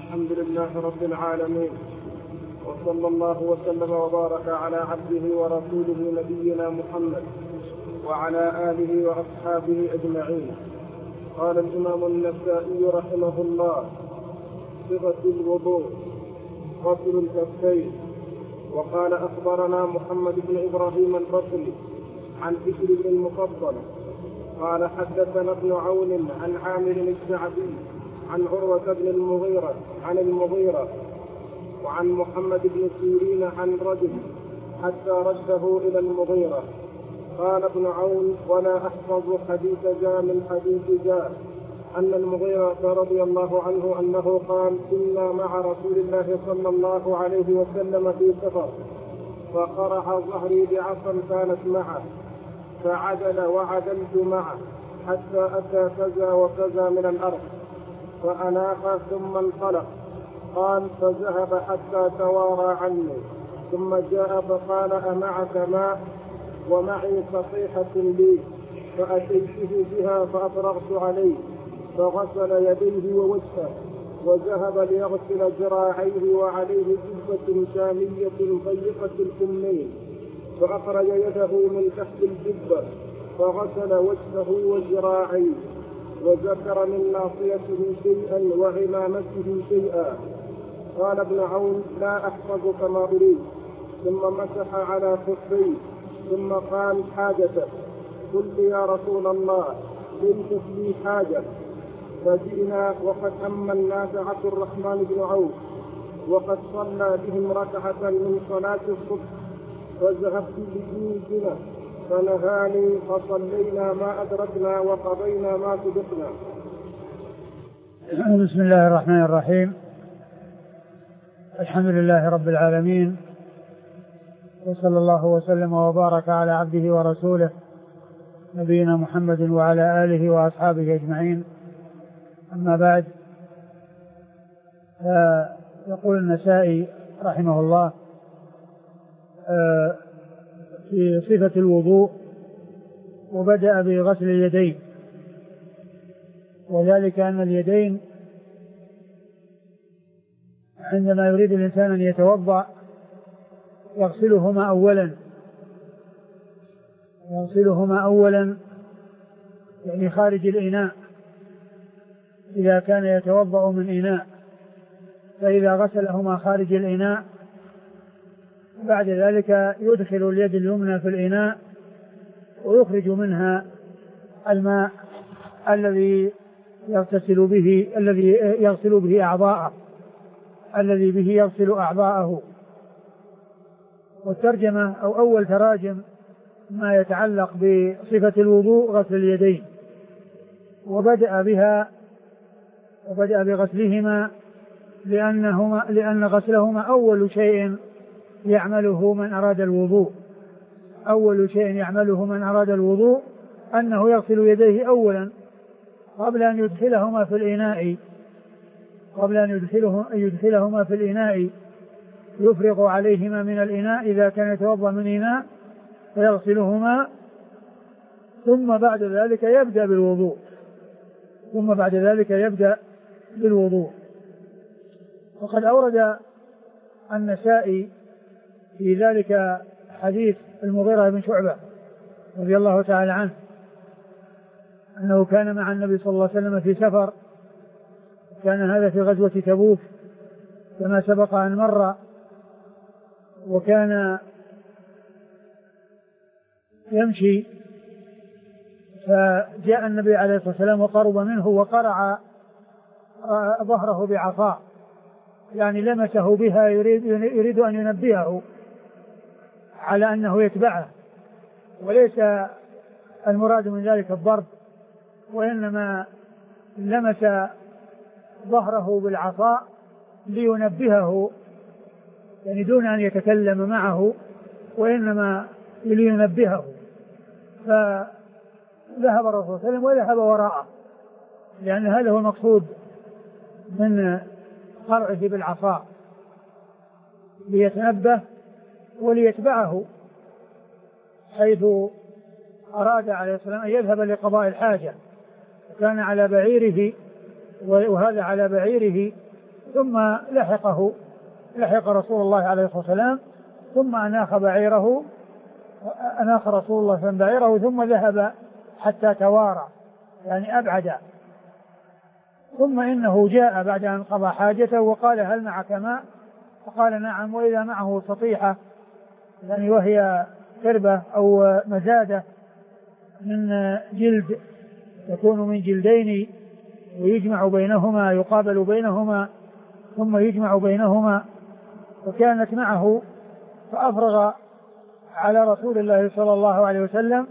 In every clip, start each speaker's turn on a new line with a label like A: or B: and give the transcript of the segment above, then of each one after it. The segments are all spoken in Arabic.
A: الحمد لله رب العالمين، وصلى الله وسلم وبارك على عبده ورسوله نبينا محمد وعلى آله وأصحابه أجمعين. قال الإمام النسائي رحمه الله: صفة الوضوء غسل الكفين. وقال: أخبرنا محمد بن إبراهيم البصري عن بشر بن المفضل قال: حدثنا ابن عون عن عامر الشعبي عن عروة بن المغيرة عن المغيرة وعن محمد بن سيرين عن رجل حتى رده إلى المغيرة. قال ابن عون: ولا أحفظ حديث جاء من حديث جاء أن المغيرة رضي الله عنه أنه قال: كنا مع رسول الله صلى الله عليه وسلم في سفر، فقرع ظهري بعصا كانت معه، فعدل وعدلت معه حتى أتى كذا وكذا من الأرض، فأناخ ثم انطلق. قال: فذهب حتى توارى عني، ثم جاء فقال: أمعك ماء؟ ومعي صحيحة لي، فأتيته بها فأفرغت عليه، فغسل يديه ووجهه، وذهب ليغسل ذراعيه وعليه جبة شامية ضيقة الكمين، فأخرج يده من تحت الجبة فغسل وجهه وذراعيه، وذكر من ناصيته شيئا وعمامته شيئا. قال ابن عون: لا أحفظ كما أريد. ثم مسح على خفيه ثم قال: حاجتك. قلت: يا رسول الله، ليست لي حاجة. فجئنا وقد أما الناس عبد الرحمن بن عوف، وقد صلى بهم ركعة من صلاة الصبح، فذهبت بجيزنا فنهاني، فصلينا ما أدركنا وقضينا ما سبقنا.
B: بسم الله الرحمن الرحيم. الحمد لله رب العالمين، وصلى الله وسلم وبارك على عبده ورسوله نبينا محمد وعلى آله وأصحابه أجمعين. أما بعد، يقول النسائي رحمه الله في صفة الوضوء: وبدأ بغسل اليدين، وذلك أن اليدين عندما يريد الإنسان أن يتوضأ يغسلهما أولا يعني خارج الإناء، إذا كان يتوضأ من إناء، فإذا غسلهما خارج الإناء بعد ذلك يدخل اليد اليمنى في الإناء ويخرج منها الماء الذي يغسل به أعضاءه، الذي به يغسل أعضاءه. والترجمة أو أول تراجم ما يتعلق بصفة الوضوء غسل اليدين، وبدأ بغسلهما لأن غسلهما أول شيء يعمله من أراد الوضوء، أنه يغسل يديه أولا قبل أن يدخلهما في الإناء، يفرغ عليهما من الإناء إذا كان يتوضأ من إناء فيغسلهما، ثم بعد ذلك يبدأ بالوضوء. وقد أورد النسائي في ذلك حديث المغيرة بن شعبة رضي الله تعالى عنه أنه كان مع النبي صلى الله عليه وسلم في سفر، كان هذا في غزوة تبوك كما سبق أن مر، وكان يمشي فجاء النبي عليه الصلاة والسلام وقرب منه وقرع ظهره بعصا، يعني لمسه بها يريد أن ينبهه على أنه يتبعه، وليس المراد من ذلك الضرب، وإنما لمس ظهره بالعصا لينبهه، يعني دون أن يتكلم معه، وإنما لينبهه. فذهب الرسول صلى الله عليه وسلم وذهب وراءه، لأن هذا هو المقصود من قرعه بالعصا، ليتنبه وليتبعه، حيث أراد عليه السلام أن يذهب لقضاء الحاجة، وكان على بعيره، وهذا على بعيره، ثم لحق رسول الله عليه الصلاة والسلام، ثم أناخ رسول الله صلى الله عليه وسلم بعيره، ثم ذهب حتى توارى يعني أبعد. ثم إنه جاء بعد أن قضى حاجته وقال هل معك ماء؟ فقال نعم، وإذا معه سطيحة يعني وهي قربة أو مزادة من جلد تكون من جلدين ويجمع بينهما، يقابل بينهما ثم يجمع بينهما، وكانت معه، فأفرغ على رسول الله صلى الله عليه وسلم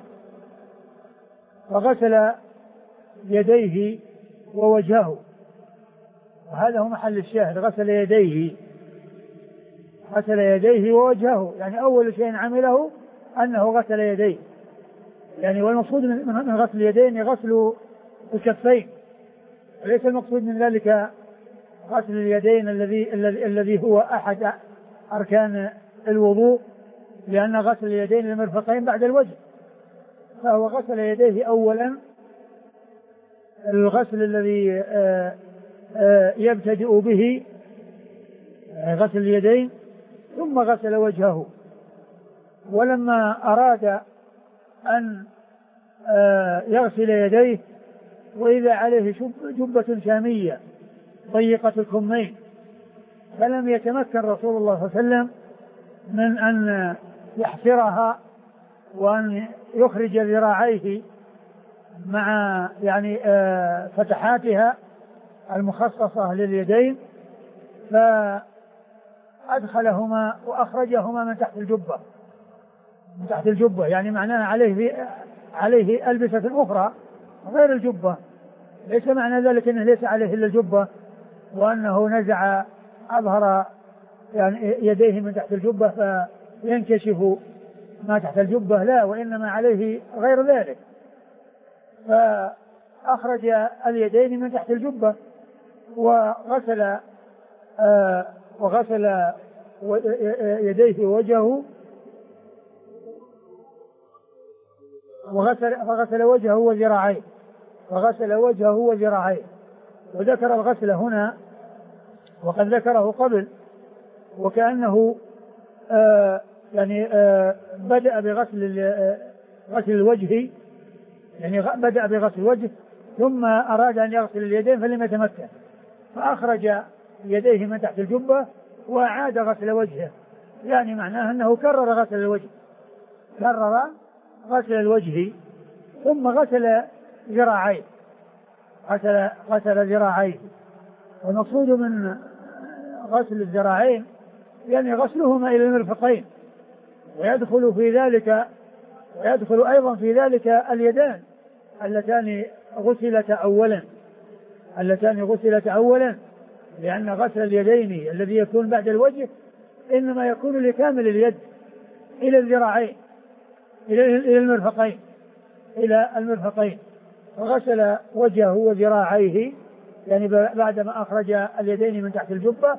B: فغسل يديه ووجهه، وهذا هو محل الشاهد، غسل يديه ووجهه، يعني أول شيء عمله أنه غسل يديه، يعني والمقصود من غسل اليدين غسل الكفين، وليس المقصود من ذلك غسل اليدين الذي هو أحد أركان الوضوء، لأن غسل اليدين للمرفقين بعد الوجه، فهو غسل يديه أولا الغسل الذي يبتدئ به غسل اليدين، ثم غسل وجهه. ولما أراد أن يغسل يديه وإذا عليه جبة شامية ضيقة الكمين، فلم يتمكن رسول الله صلى الله عليه وسلم من أن يحفرها وأن يخرج ذراعيه مع يعني فتحاتها المخصصة لليدين، فأدخلهما وأخرجهما من تحت الجبة، يعني معناه عليه ألبسة أخرى غير الجبة، ليس معنى ذلك أنه ليس عليه إلا الجبة وأنه نزع أظهر يعني يديه من تحت الجبة فينكشف ما تحت الجبة، لا، وإنما عليه غير ذلك، فأخرج اليدين من تحت الجبة وغسل يديه ووجهه، فغسل وجهه وذراعيه، وذكر الغسل هنا وقد ذكره قبل، وكأنه بدأ بغسل الوجه، يعني بدأ بغسل الوجه ثم أراد أن يغسل اليدين فلم يتمكن، فأخرج يديه من تحت الجبة وأعاد غسل وجهه، يعني معناه أنه كرر غسل الوجه ثم غسل ذراعيه. والمقصود من غسل الذراعين يعني غسلهما إلى المرفقين، ويدخل أيضا في ذلك اليدان اللتان غسلتا أولا، لأن غسل اليدين الذي يكون بعد الوجه إنما يكون لكامل اليد إلى الذراعين إلى المرفقين، فغسل وجهه وذراعيه يعني بعدما أخرج اليدين من تحت الجبة.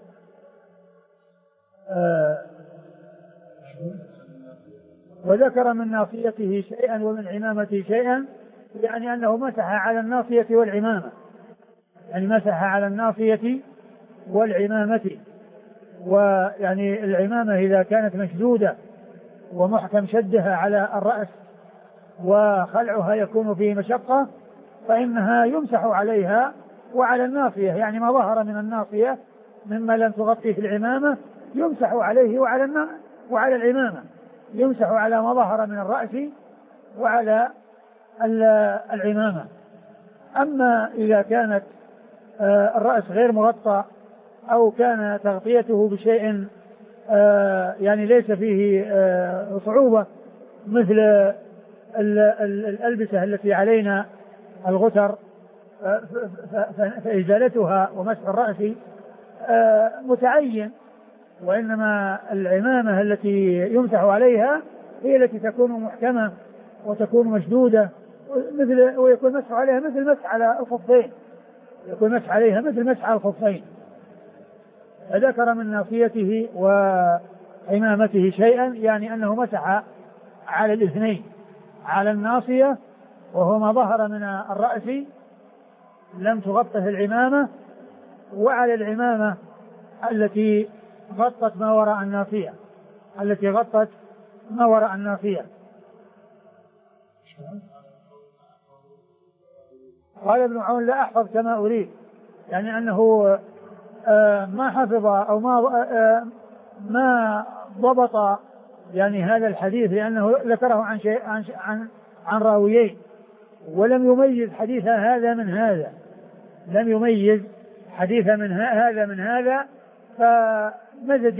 B: وذكر من ناصيته شيئا ومن عمامته شيئا، يعني أنه مسح على الناصية والعمامة، يعني مسح على الناصية والعمامة، ويعني العمامة إذا كانت مشدودة ومحكم شدها على الرأس وخلعها يكون فيه مشقة فإنها يمسح عليها وعلى الناصية، يعني ما ظهر من الناصية مما لم تغطيه العمامة يمسح عليه وعلى العمامة، يمسح على ما ظهر من الرأس وعلى العمامة. أما إذا كانت الرأس غير مغطى أو كان تغطيته بشيء يعني ليس فيه صعوبة مثل الألبسة التي علينا الغتر فإزالتها ومسح الرأس متعين، وإنما العمامة التي يمسح عليها هي التي تكون محكمة وتكون مشدودة ويكون مسح عليها مثل مسح على الخفين، فذكر من ناصيته وعمامته شيئا، يعني أنه مسح على الاثنين، على الناصية وهو ما ظهر من الرأس لم تغطه العمامة، وعلى العمامة التي غطت ما وراء الناصية. قال ابن عون لا أحفظ كما أريد، يعني أنه ما حفظ أو ما ضبط يعني هذا الحديث، لأنه ذكره عن راويين ولم يميز حديث هذا من هذا، هذا من هذا، فمزج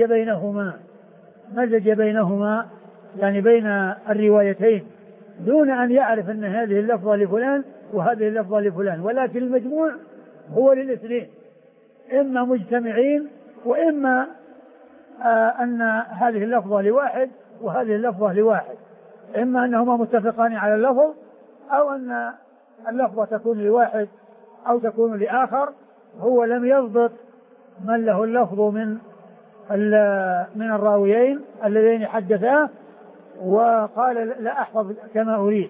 B: بينهما يعني بين الروايتين دون أن يعرف أن هذه اللفظة لفلان وهذه اللفظة لفلان، ولكن المجموع هو للاثنين، إما مجتمعين وإما أن هذه اللفظة لواحد وهذه اللفظة لواحد، إما أنهما متفقان على اللفظ أو أن اللفظة تكون لواحد أو تكون لآخر. هو لم يضبط من له اللفظ من الراويين اللذين حدثاه، وقال لا أحفظ كما أريد.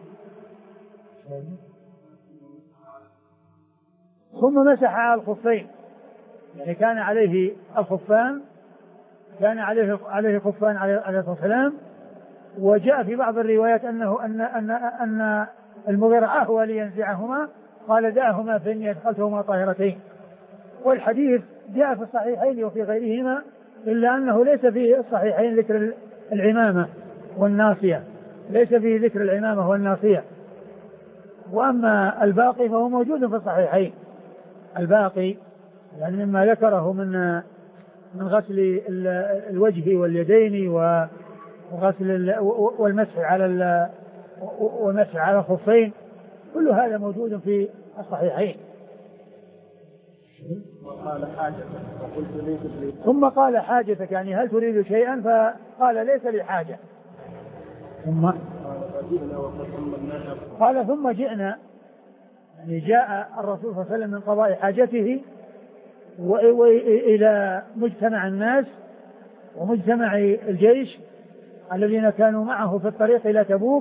B: ثم مسح على الخفين، يعني كان عليه الخفان، كان عليه خفان عليه الصلاة والسلام. وجاء في بعض الروايات أن المغيرة أهوى لينزعهما، قال دعهما فإني أدخلتهما طاهرتين. والحديث جاء في الصحيحين وفي غيرهما، إلا أنه ليس في الصحيحين ذكر العمامة والناصية، وأما الباقي فهو موجود في الصحيحين. الباقي يعني مما ذكره من غسل الوجه واليدين وغسل والمسح على الخفين، كل هذا موجود في الصحيحين. ثم قال حاجتك، يعني هل تريد شيئا؟ فقال ليس لي حاجة. ثم جئنا، يعني جاء الرسول صلى الله عليه وسلم من قضاء حاجته وإلى مجتمع الناس ومجتمع الجيش الذين كانوا معه في الطريق إلى تبوك.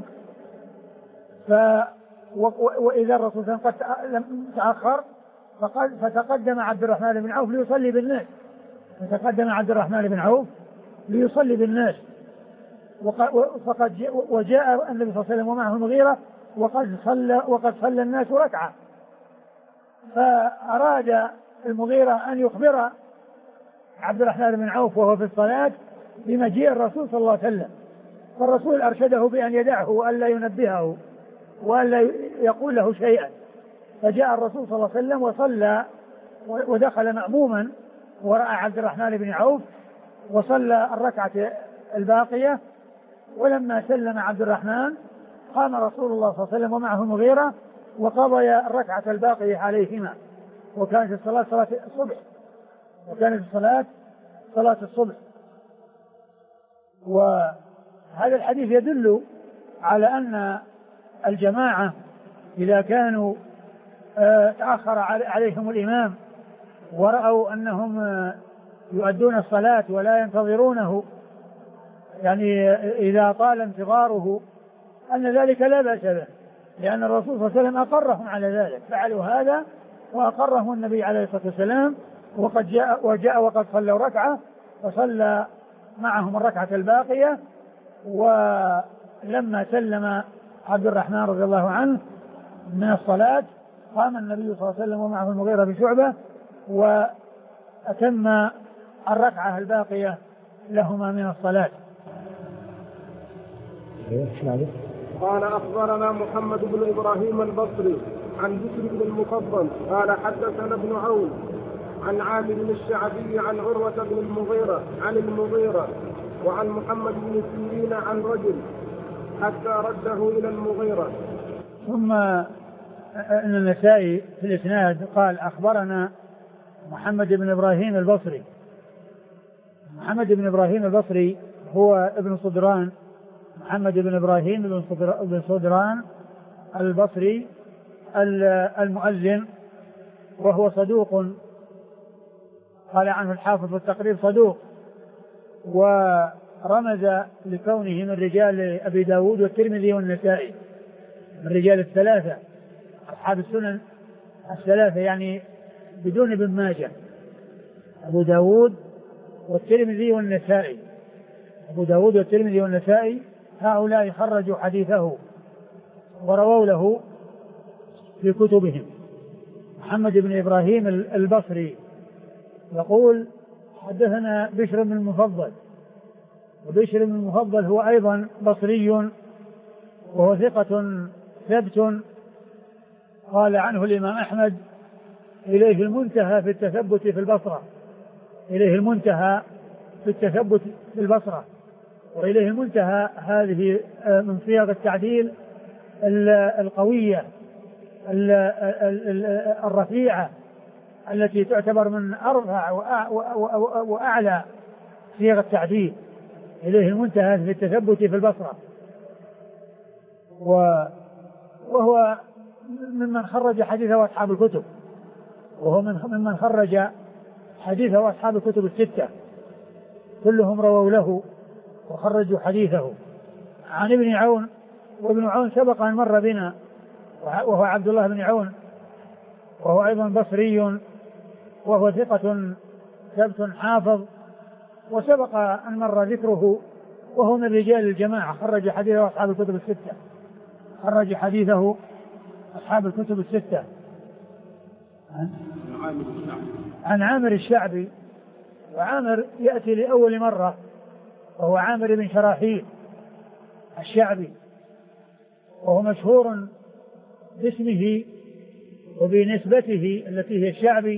B: وإذا الرسول صلى الله عليه وسلم قد تأخر فتقدم عبد الرحمن بن عوف ليصلي بالناس، وجاء النبي صلى الله عليه وسلم ومعه المغيرة وقد صلى الناس ركعة، فأراد المغيرة أن يخبر عبد الرحمن بن عوف وهو في الصلاة بمجيء الرسول صلى الله عليه وسلم، فالرسول أرشده بأن يدعه وألا ينبهه وألا يقول له شيئا. فجاء الرسول صلى الله عليه وسلم وصلى ودخل مأموما ورأى عبد الرحمن بن عوف وصلى الركعة الباقية. ولما سلم عبد الرحمن قام رسول الله صلى الله عليه وسلم ومعه المغيرة وقضي الركعة الباقية عليهما، وكانت الصلاة صلاة الصبح. وهذا الحديث يدل على أن الجماعة إذا كانوا تأخر عليهم الإمام ورأوا أنهم يؤدون الصلاة ولا ينتظرونه، يعني إذا طال انتظاره، أن ذلك لا بأس به، لأن الرسول صلى الله عليه وسلم أقرهم على ذلك، فعلوا هذا وأقرهم النبي عليه الصلاة والسلام، وجاء وقد صلوا ركعة وصلى معهم الركعة الباقية. ولما سلم عبد الرحمن رضي الله عنه من الصلاة قام النبي صلى الله عليه وسلم ومعه المغيرة بشعبة وأتم الركعة الباقية لهما من الصلاة.
A: قال أخبرنا محمد بن إبراهيم البصري عن بشر بن المفضل قال حدثنا ابن عون عن عامر بن الشعبي عن عروة بن المغيرة عن المغيرة وعن محمد بن سيرين عن رجل حتى رده إلى المغيرة.
B: ثم أن النسائي في الإسناد قال أخبرنا محمد بن إبراهيم البصري. محمد بن إبراهيم البصري هو ابن صدران، محمد بن إبراهيم بن صدران البصري المؤذن، وهو صدوق، قال عنه الحافظ في التقريب صدوق، ورمز لكونه من رجال أبي داود والترمذي والنسائي، من رجال الثلاثة أصحاب السنن الثلاثة، يعني بدون ابن ماجه، أبو داود والترمذي والنسائي. أبو داود والترمذي والنسائي هؤلاء خرجوا حديثه ورووا له في كتبهم. محمد بن إبراهيم البصري يقول حدثنا بشر بن المفضل، وبشر بن المفضل هو أيضا بصري وهو ثقة ثبت، قال عنه الإمام أحمد إليه المنتهى في التثبت في البصرة، إليه المنتهى في التثبت في البصرة، وإليه المنتهى هذه من صيغ التعديل القوية الرفيعة التي تعتبر من أرفع وأعلى صيغ التعديل. إليه المنتهى في التثبت في البصرة، وهو ممن خرج حديثه أصحاب الكتب، وهو ممن خرج حديثه أصحاب الكتب الستة، كلهم رووا له وخرجوا حديثه. عن ابن عون، وابن عون سبق أن مر بنا، وهو عبد الله بن عون، وهو أيضا بصري، وهو ثقة ثبت حافظ، وسبق أن مر ذكره، وهو من رجال الجماعة، خرج حديثه أصحاب الكتب الستة، خرج حديثه أصحاب الكتب الستة. عن عامر الشعبي، وعامر يأتي لأول مرة، وهو عامر بن شراحيل الشعبي، وهو مشهور باسمه وبنسبته التي هي الشعبي،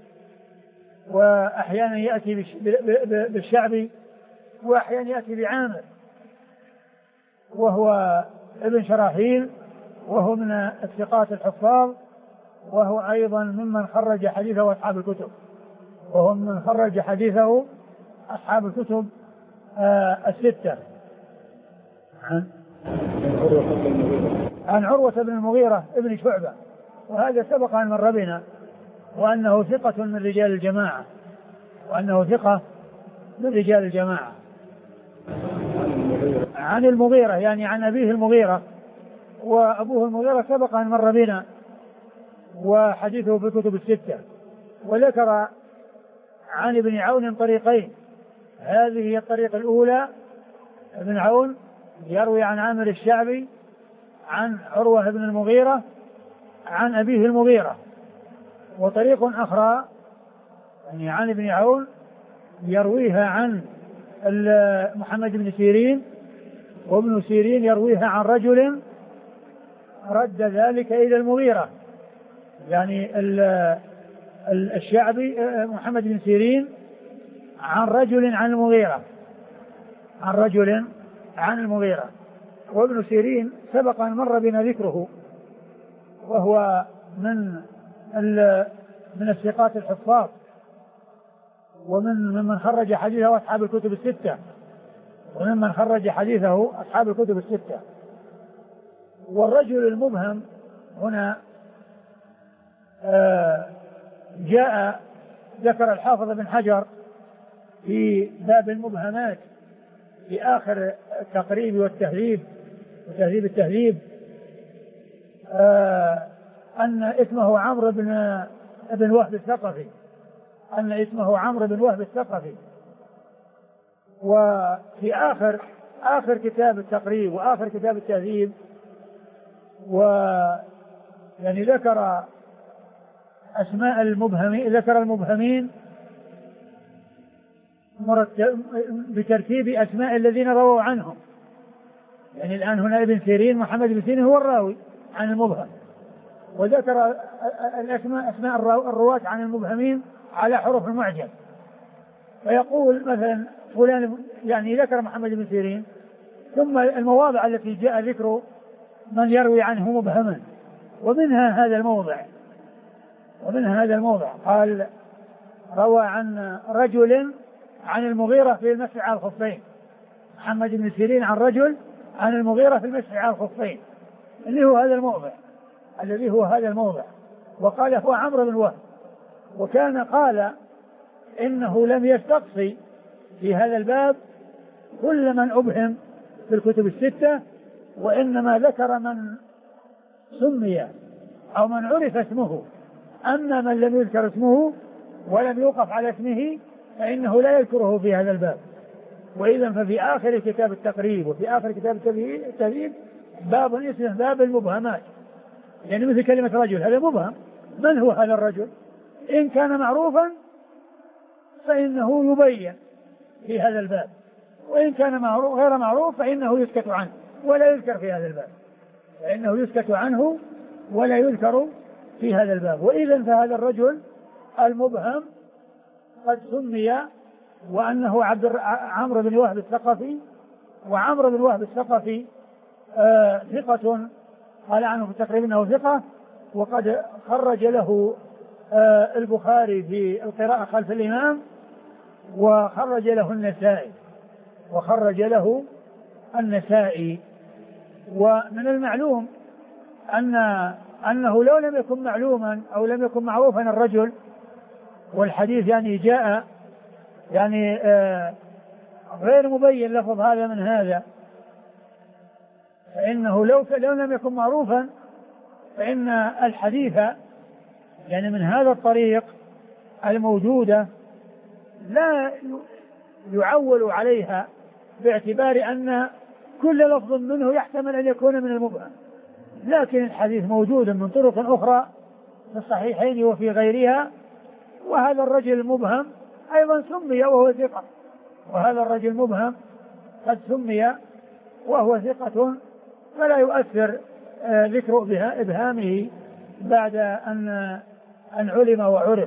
B: وأحيانا يأتي بالشعبي وأحيانا يأتي بعامر، وهو ابن شراحيل، وهو من الثقات الحفاظ، وهو أيضا ممن خرج حديثه أصحاب الكتب، وهو من خرج حديثه أصحاب الكتب الستة. عن عروة بن المغيرة ابن شعبة، وهذا سبق أن مر بنا، وأنه ثقة من رجال الجماعة، وأنه ثقة من رجال الجماعة. عن المغيرة يعني عن أبيه المغيرة، وأبوه المغيرة سبق أن مر بنا، وحديثه في الكتب الستة. وذكر عن ابن عون طريقين، هذه هي الطريقة الأولى، ابن عون يروي عن عامر الشعبي عن عروة بن المغيرة عن أبيه المغيرة، وطريق أخرى يعني عن ابن عون يرويها عن محمد بن سيرين، وابن سيرين يرويها عن رجل رد ذلك إلى المغيرة، يعني الشعبي محمد بن سيرين عن رجل عن المغيرة، عن رجل عن المغيرة. وابن سيرين سبق أن مر بنا ذكره، وهو من الثقات الحفاظ، ومن خرج حديثه أصحاب الكتب الستة، وممن خرج حديثه أصحاب الكتب الستة. والرجل المبهم هنا جاء ذكر الحافظ بن حجر في باب المبهمات في آخر التقريب والتهذيب وتهذيب التهذيب أن اسمه عمرو بن وهب الثقفي، أن اسمه عمرو بن وهب الثقفي. وفي آخر كتاب التقريب وآخر كتاب التهذيب يعني ذكر أسماء المبهمين، ذكر المبهمين بترتيب أسماء الذين رووا عنهم. يعني الآن هنا ابن سيرين محمد بن سيرين هو الراوي عن المبهم، وذكر أسماء الرواة عن المبهمين على حروف المعجم، فيقول مثلا فلان يعني ذكر محمد بن سيرين، ثم المواضع التي جاء ذكر من يروي عنه مبهما، ومنها هذا الموضع قال روى عن رجل عن المغيرة في المسح على الخفين، محمد بن سيرين عن رجل عن المغيرة في المسح على الخفين، اللي هو هذا الموضع الذي هو هذا الموضع. وقال هو عمرو بن وهب، وكان قال إنه لم يستقصي في هذا الباب كل من أبهم في الكتب الستة، وإنما ذكر من سمي أو من عرف اسمه، أما من لم يذكر اسمه ولم يوقف على اسمه فإنه لا يذكره في هذا الباب. وإذا ففي آخر كتاب التقريب وفي آخر كتاب التهذيب باب اسمه باب المبهمات، يعني مثل كلمة رجل هذا مبهم، من هو هذا الرجل؟ إن كان معروفا فإنه يبين في هذا الباب، وإن كان غير معروف فإنه يسكت عنه ولا يذكر في هذا الباب، فإنه يسكت عنه ولا يذكر في هذا الباب. وإذا فهذا الرجل المبهم قد سمي وأنه عمرو بن وهب الثقفي، وعمرو بن وهب الثقفي ثقة قال عنه في التقريب أنه ثقة، وقد خرج له البخاري في القراءة خلف الإمام، وخرج له النسائي. ومن المعلوم أنه لو لم يكن معلوما أو لم يكن معروفا الرجل، والحديث يعني جاء يعني غير مبين لفظ هذا من هذا، فإنه لو لم يكن معروفا فإن الحديث يعني من هذا الطريق الموجودة لا يعول عليها باعتبار أن كل لفظ منه يحتمل أن يكون من المبهم، لكن الحديث موجود من طرق أخرى في الصحيحين وفي غيرها، وهذا الرجل المبهم أيضا سمي وهو ثقة، وهذا الرجل المبهم قد سمي وهو ثقة، فلا يؤثر ذكر إبهامه بعد أن علم وعرف.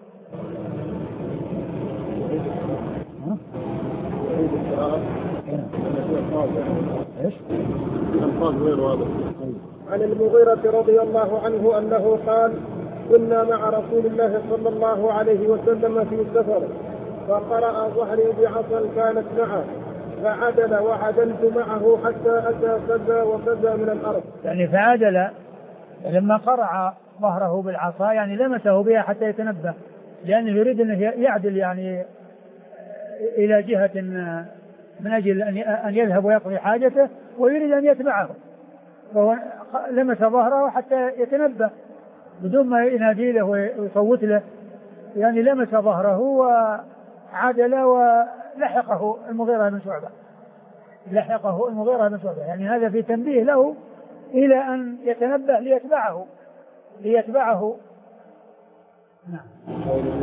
A: عن المغيرة رضي الله عنه أنه قال: كنا مع رسول الله صلى الله عليه وسلم في سفر، فقرأ ظهري بعصا كانت معه، فعدل وعدلت معه حتى أتى كذا وكذا من الأرض.
B: يعني فعدل لما قرع ظهره بالعصا يعني لمسه بها حتى يتنبه، لأنه يريد أن يعدل يعني إلى جهة من أجل أن يذهب ويقضي حاجته، ويريد أن يتبعه، فهو لمس ظهره حتى يتنبه بدون ما ينادي له ويصوت له، يعني لمس ظهره وعدل ولحقه المغيرة بن شعبة، يعني هذا في تنبيه له إلى أن يتنبه ليتبعه. نعم.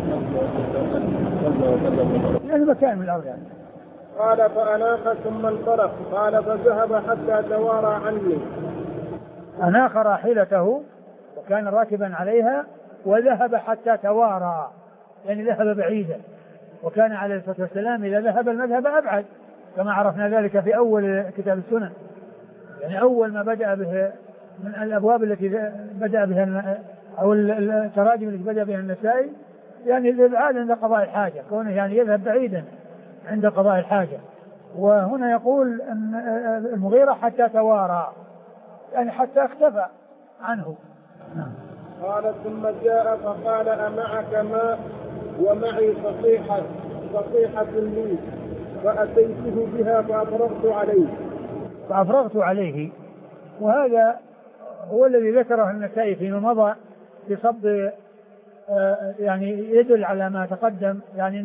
B: يعني مكان من الأرض يعني.
A: قال: فأناخ ثم انطلق. قال: فذهب حتى توارى عني.
B: أناخ راحلته وكان راكبا عليها، وذهب حتى توارى يعني ذهب بعيدا، وكان عليه الصلاة والسلام إذا ذهب المذهب أبعد، كما عرفنا ذلك في أول كتاب السنن، يعني أول ما بدأ به من الأبواب التي بدأ بها أو التراجم التي بدأ بها النسائي، يعني الإبعاد عند قضاء الحاجة، كونه يعني يذهب بعيدا عند قضاء الحاجة. وهنا يقول أن المغيرة حتى توارى يعني حتى اختفى عنه.
A: قال: ثم جاء فقال: أمعك ماء؟ ومعي صحيحة لي، فأتيته بها
B: فأفرغت عليه. وهذا هو الذي ذكره النسائي فيما مضى بصب يعني يدل على ما تقدم، يعني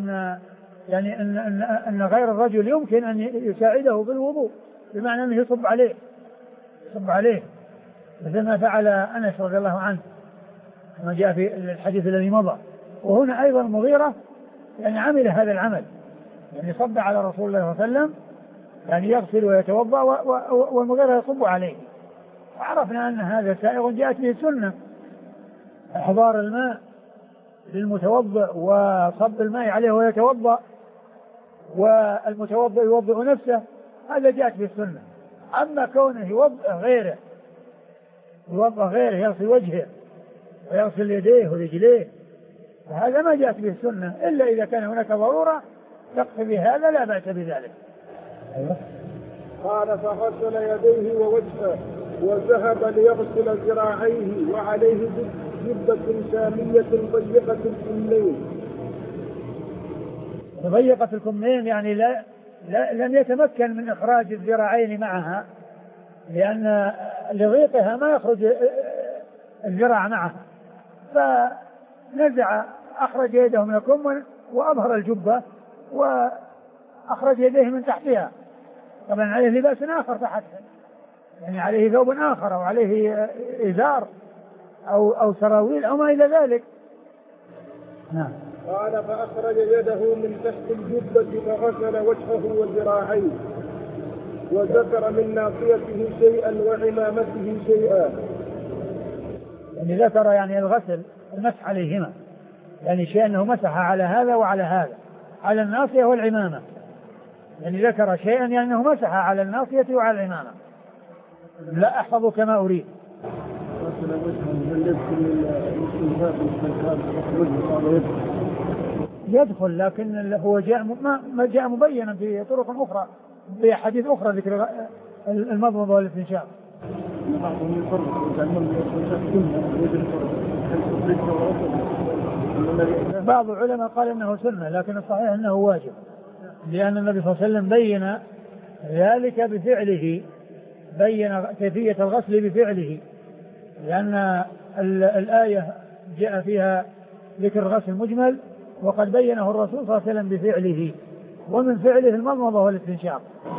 B: أن غير الرجل يمكن أن يساعده بالوضوء، بمعنى أنه يصب عليه مثل ما فعل أنس رضي الله عنه كما جاء في الحديث الذي مضى. وهنا أيضا المغيرة يعني عمل هذا العمل، يعني صب على رسول الله صلى الله عليه وسلم، يعني يغسل ويتوضأ والمغيرة يصب عليه. وعرفنا أن هذا سائغ جاءت به السنة، إحضار الماء للمتوضأ وصب الماء عليه ويتوضأ، والمتوضأ يوضأ نفسه، هذا جاءت به السنة. أما كونه يوضأ غيره يغسل وجهه ويغسل يديه ورجليه، فهذا ما جاءت به السنة، إلا إذا كان هناك ضرورة تقتضي بهذا لا بأس بذلك.
A: قال: فغسل يديه ووجهه وذهب ليغسل ذراعيه وعليه جبة شامية ضيقة
B: الكمين، يعني لم يتمكن من إخراج الذراعين معها، لأن لضيقها ما يخرج الذراع معها، فنزع أخرج يده من الكم وأظهر الجبة وأخرج يديه من تحتها، طبعا عليه لباس آخر تحتها، يعني عليه ثوب آخر أو عليه إزار أو سراويل أو ما إلى ذلك. نعم.
A: قال فأخرج يده من تحت الجبة فغسل وجهه وذراعيه، وذكر من ناصيته شيئا وعمامته شيئا.
B: يعني ذكر يعني الغسل المسح عليهما، يعني شيء أنه مسح على هذا وعلى هذا، على الناصية والعمامة، يعني ذكر شيئا يعني أنه مسح على الناصية وعلى العمامة. لا أحفظ كما أريد. يدخل، لكن هو ما جاء مبينا في طرق أخرى، في حديث أخرى ذكر المضمضة والاستنشاق. بعض العلماء قال انه سنة، لكن الصحيح انه واجب، لان النبي صلى الله عليه وسلم بين ذلك بفعله، بين كيفية الغسل بفعله، لان الآية جاء فيها ذكر الغسل مجمل، وقد بينه الرسول صلى الله عليه وسلم بفعله، ومن فعله المضمضة والاستنشاق.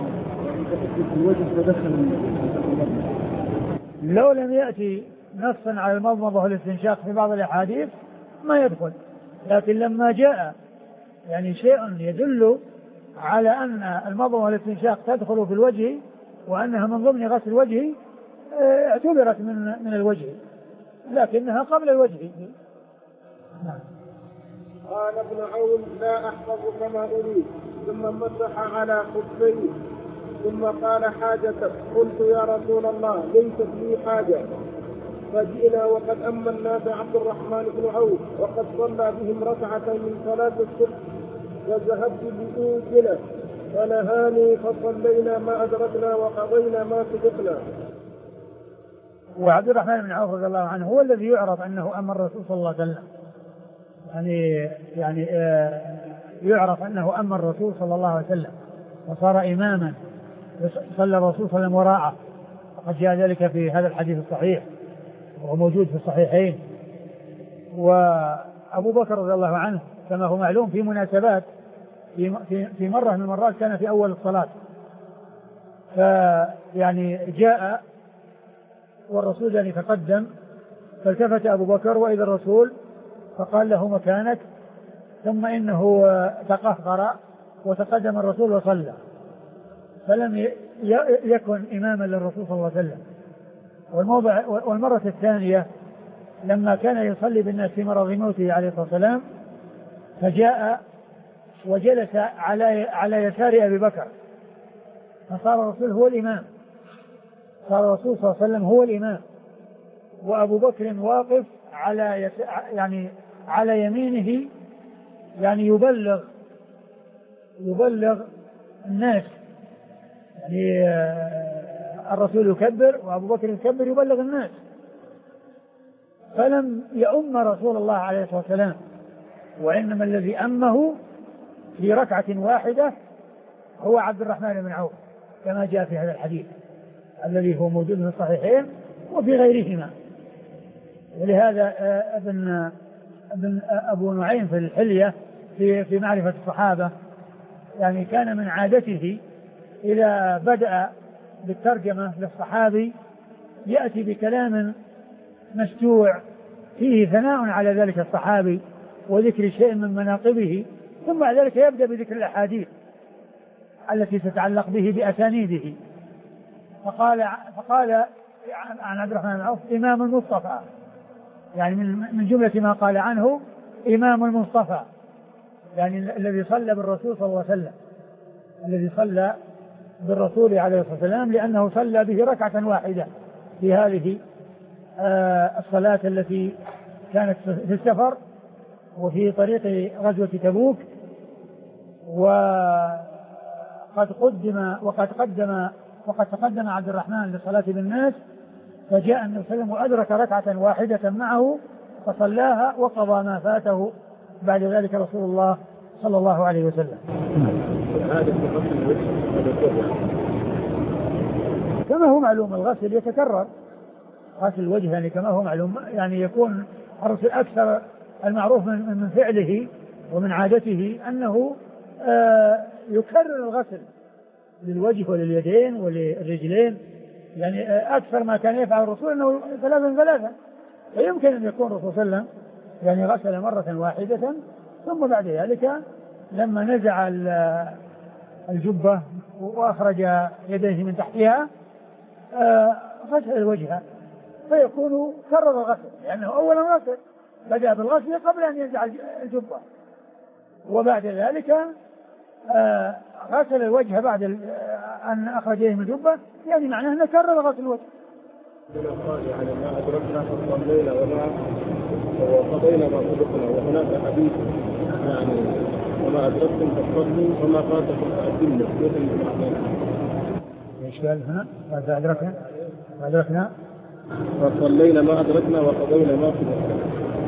B: لو لم يأتي نصا على المضمضة والاستنشاق في بعض الأحاديث ما يدخل، لكن لما جاء يعني شيء يدل على أن المضمضة والاستنشاق تدخل في الوجه وأنها من ضمن غسل الوجه اعتبرت من الوجه، لكنها قبل الوجه.
A: نعم. قال ابن عون لا أحفظ كما أريد، ثم مسح على خفيه، ثم قال حاجتك؟ قلت يا رسول الله ليست لي حاجة. فجئنا وقد أما الناس عبد الرحمن بن عوف وقد صلى بهم ركعة من صلاة الصبح، وذهبت بأوزنة فنهاني فصلينا ما أدركنا وقضينا ما سبقنا.
B: وعبد الرحمن بن عوف رضي الله عنه هو الذي يعرف أنه أمر الرسول صلى الله عليه وسلم، يعني يعرف أنه أمر الرسول صلى الله عليه وسلم وصار إماما، صلى الرسول صلى الله عليه وسلم وراءه، وقد جاء ذلك في هذا الحديث الصحيح وهو موجود في الصحيحين. وأبو بكر رضي الله عنه كما هو معلوم في مناسبات، في مرة من المرات كان في أول الصلاة، فيعني جاء والرسول يعني تقدم، فالتفت أبو بكر وإذا الرسول فقال له مكانك، ثم إنه تقهقر وتقدم الرسول وصلى، فلم يكن إماما للرسول صلى الله عليه وسلم. والمرة الثانية لما كان يصلي بالناس في مرض موته عليه الصلاة والسلام، فجاء وجلس على يسار أبي بكر، فصار الرسول هو الإمام، صار الرسول صلى الله عليه وسلم هو الإمام، وأبو بكر واقف على يمينه، يعني يبلغ الناس، يعني الرسول يكبر وأبو بكر يكبر يبلغ الناس، فلم يؤم رسول الله عليه الصلاة والسلام، وإنما الذي أمه في ركعة واحدة هو عبد الرحمن بن عوف، كما جاء في هذا الحديث الذي هو موجود في الصحيحين وفي غيرهما. ولهذا ابن أبو نعيم في الحلية في معرفة الصحابة يعني كان من عادته إذا بدأ بالترجمة للصحابي يأتي بكلام مشجوع فيه ثناء على ذلك الصحابي وذكر شيء من مناقبه، ثم بعد ذلك يبدأ بذكر الأحاديث التي تتعلق به بأسانيده. فقال عن عبد الرحمن بن عوف إمام المصطفى، يعني من جملة ما قال عنه إمام المصطفى، يعني الذي صلى بالرسول صلى الله عليه وسلم، الذي صلى بالرسول عليه الصلاة والسلام، لأنه صلى به ركعة واحدة في هذه الصلاة التي كانت في السفر وفي طريق غزوة تبوك. وقد تقدم عبد الرحمن للصلاة بالناس، فجاء النبي صلى الله عليه وسلم وأدرك ركعة واحدة معه فصلاها وقضى ما فاته بعد ذلك رسول الله صلى الله عليه وسلم. كما هو معلوم الغسل يتكرر، غسل الوجه يعني كما هو معلوم، يعني يكون الرسول المعروف من فعله ومن عادته أنه يكرر الغسل للوجه ولليدين وللرجلين، يعني أكثر ما كان يفعل الرسول أنه ثلاثا، فيمكن أن يكون الرسول صلى الله عليه وسلم يعني غسل مرة واحدة، ثم بعد ذلك لما نزع الجبة وأخرج يديه من تحتها غسل الوجه، فيكون كرر الغسل لأنه أولا غسل، بدأ بالغسل قبل أن ينزع الجبة، وبعد ذلك غسل الوجه بعد أن أخرج يديه من الجبة، يعني معناه أنه كرر غسل الوجه.
A: يعني ما أدركنا فصلينا وقضينا ما سبقنا، وهناك حديث يعني وما أدركتم فصلوا وما فاتكم فأتموا، مثل معناه.
B: ايش قال هنا؟ ما أدركنا
A: فصلينا ما أدركنا وقضينا ما سبقنا.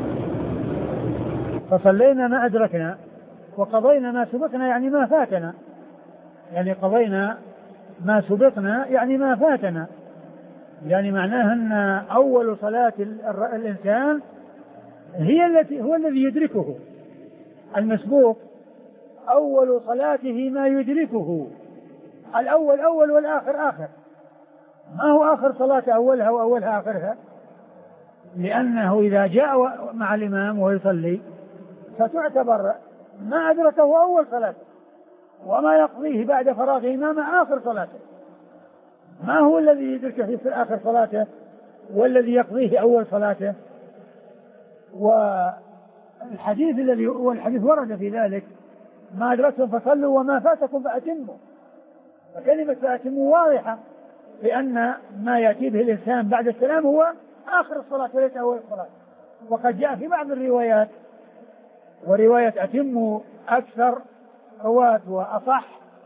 B: فصلينا ما أدركنا وقضينا ما سبقنا يعني ما فاتنا، يعني قضينا ما سبقنا يعني ما فاتنا، يعني معناها أن أول صلاة الإنسان هو الذي يدركه. المسبوق أول صلاته ما يدركه، الأول أول والآخر آخر، ما هو آخر صلاة أولها وأولها آخرها، لأنه إذا جاء مع الإمام ويصلي فتعتبر ما أدركه أول صلاته، وما يقضيه بعد فراغ الإمام آخر صلاته، ما هو الذي يدركه في آخر صلاته والذي يقضيه أول صلاته. والحديث ورد في ذلك ما أدركتم فصلوا وما فاتكم فأتموا، فكلمة فأتموا واضحة، لأن ما يأتي به الإنسان بعد السلام هو آخر الصلاة وليس أول الصلاة. وقد جاء في بعض الروايات، ورواية أتموا أكثر رواة وأصح،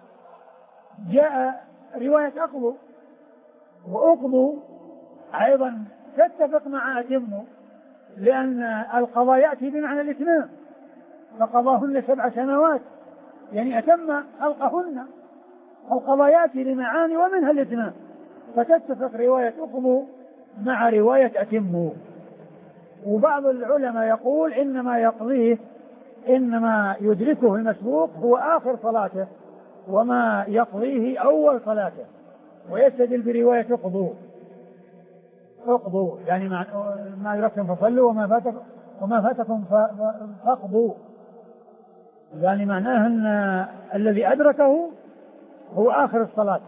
B: جاء رواية أقضوا، وأقضوا أيضا تتفق مع أتموا، لأن القضاء يأتي بمعنى الإتمام، فقضاهن 7 سنوات يعني أتم خلقهن، القضاء يأتي لمعاني ومنها الإتمام، فتتفق رواية أقضوا مع رواية أتموا. وبعض العلماء يقول إنما يدركه المسبوق هو آخر صلاته، وما يقضيه أول صلاته، ويستدل برواية اقضوا يعني ما أدركتم فصلوا وما فاتكم فاقضوا، يعني معناه أن الذي أدركه هو آخر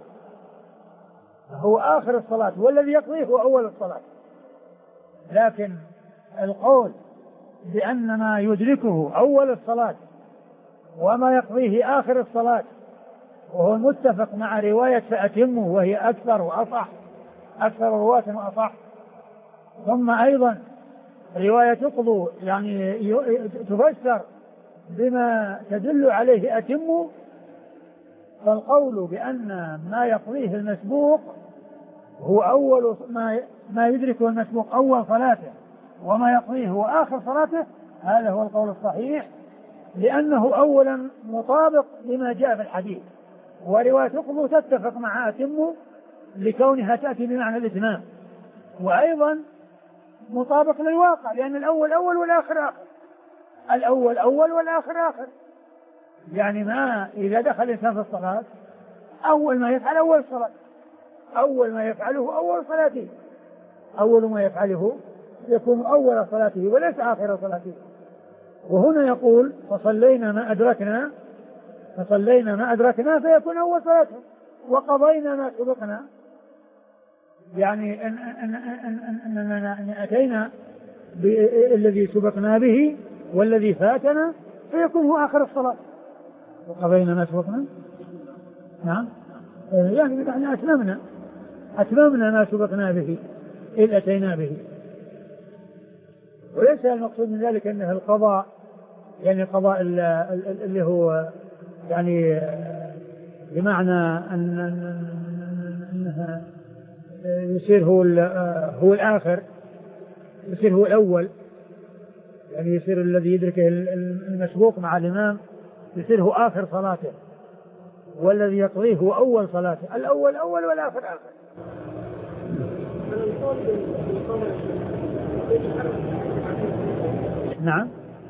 B: الصلاة، والذي يقضيه هو أول الصلاة. لكن القول بأن ما يدركه أول الصلاة وما يقضيه آخر الصلاة وهو متفق مع رواية فأتموا، وهي أكثر وأصح، أكثر رواة وأصح. ثم أيضا رواية اقضوا يعني تفسر بما تدل عليه أتموا، فالقول بأن ما يقضيه المسبوق هو أول ما يدركه المسبوق أول صلاته، وما يقضيه هو آخر صلاته، هذا هو القول الصحيح، لأنه أولا مطابق لما جاء في الحديث، ورواية اقضوا تتفق مع أتموا لكونها تأتي بمعنى الإتمام، وأيضا مطابق للواقع، لأن الأول أول والآخر آخر، الأول أول والآخر آخر، يعني ما إذا دخل الإنسان في الصلاة أول ما يفعل أول صلاة، أول ما يفعله أول صلاته، أول ما يفعله يكون أول صلاته وليس آخر صلاته. وهنا يقول فصلينا ما أدركنا فيكون أول صلاته، وقضينا ما سبقنا، يعني أن أتينا بالذي سبقنا به والذي فاتنا فيكون هو آخر الصلاة، وقضينا ما سبقنا. نعم، يعني أتممنا ما سبقنا به إذ أتينا به. وليس المقصود من ذلك أنه القضاء يعني قضاء اللي هو يعني بمعنى أنها يصير هو الآخر، يصير هو الأول، يعني يصير الذي يدركه المسبوق مع الإمام يصير هو آخر صلاته، والذي يقضيه هو أول صلاته، الأول أول والآخر آخر. نعم.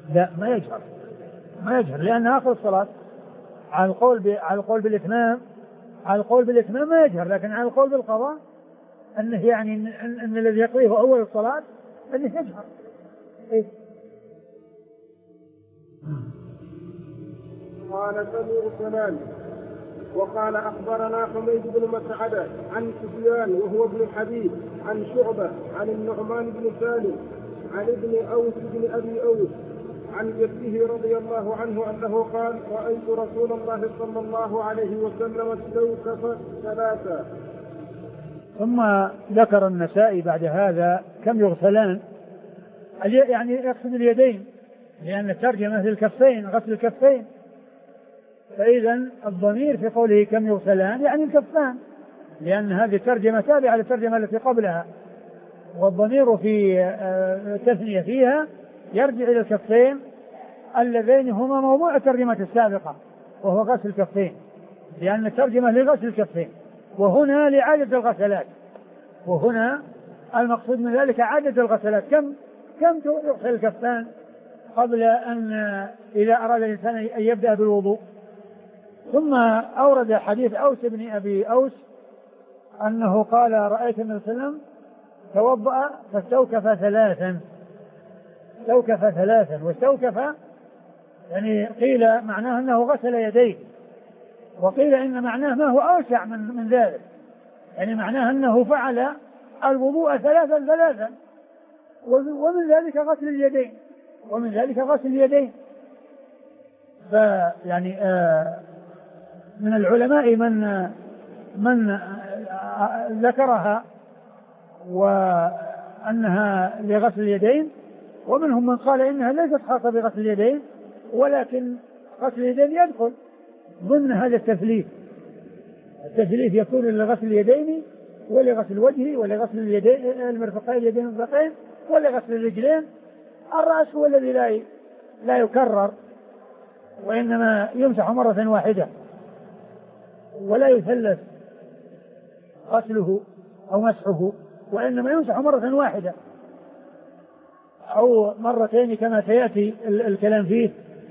B: لا ما يجهر لأن آخر الصلاة على القول بالإتمام، على القول بالإتمام ما يجهر، لكن على القول بالقضاء أنه يعني أن الذي يقضيه أول الصلاة أنه يجهر. إيه؟
A: قال سمع سلام. وقال أخبرنا حميد بن مسعدة عن سفيان وهو ابن حبيب عن شعبة عن النعمان بن سالم عن ابن أوس بن أبي أوس عن جده رضي الله عنه أنه قال رأيت رسول الله صلى الله عليه وسلم استوكف ثلاثا.
B: ثم ذكر النسائي بعد هذا كم يغسلان، يعني يقصد اليدين، لأن الترجمة للكفين، غسل الكفين، فإذا الضمير في قوله كم يغسلان يعني الكفان، لأن هذه الترجمة تابعة للترجمة التي قبلها، والضمير في تثنية فيها يرجع إلى الكفين اللذين هما موضوع الترجمة السابقة وهو غسل الكفين، لأن الترجمة لغسل الكفين وهنا لعادة الغسلات، وهنا المقصود من ذلك عادة الغسلات. كم يغسل الكفان قبل أن إذا أراد الإنسان أن يبدأ بالوضوء. ثم أورد حديث أوس بن أبي أوس أنه قال رأيت النبي صلى الله عليه وسلم توضأ فاستوكف ثلاثا. واستوكف يعني قيل معناه أنه غسل يديه، وقيل إن معناه ما هو أوسع من ذلك، يعني معناه أنه فعل الوضوء ثلاثا ومن ذلك غسل اليدين. فيعني من العلماء من ذكرها وأنها لغسل اليدين، ومنهم من قال إنها ليست خاصة بغسل اليدين، ولكن غسل اليدين يدخل ضمن هذا التثليث يكون لغسل اليدين ولغسل الوجه ولغسل اليدين اليدين المرفقين ولغسل الرجلين. الرأس هو الذي لا يكرر، وإنما يمسح مرة واحدة ولا يثلث غسله أو مسحه، وإنما يمسح مرة واحدة أو مرتين كما سيأتي الكلام فيه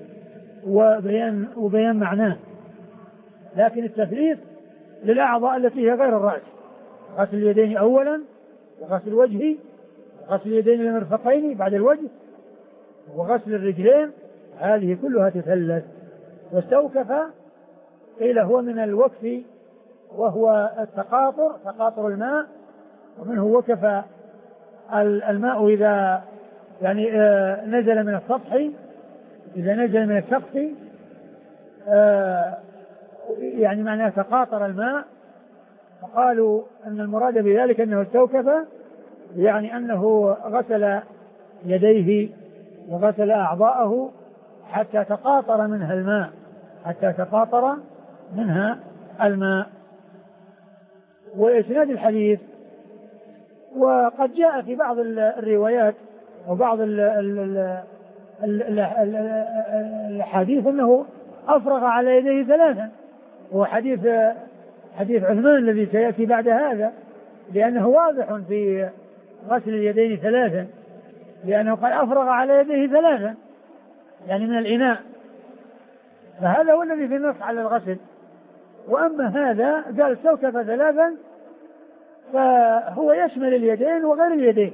B: وبيان معناه. لكن التثليث للأعضاء التي هي غير الرأس، غسل اليدين أولا وغسل الوجه، غسل اليدين المرفقين بعد الوجه، وغسل الرجلين، هذه كلها تثلث. واستوكف قيل هو من الوكف وهو تقاطر الماء، ومنه وكف الماء إذا يعني نزل من السطح، يعني معناه تقاطر الماء. فقالوا أن المراد بذلك أنه استوكف يعني أنه غسل يديه وغسل أعضاءه حتى تقاطر منها الماء. وإسناد الحديث وقد جاء في بعض الروايات وبعض الحديث أنه أفرغ على يديه ثلاثا، هو حديث عثمان الذي سيأتي بعد هذا، لأنه واضح في غسل اليدين ثلاثا، لأنه قد أفرغ على يديه ثلاثا يعني من الإناء، فهذا هو الذي في النص على الغسل. وأما هذا قال استوكف ثلاثا فهو يشمل اليدين وغير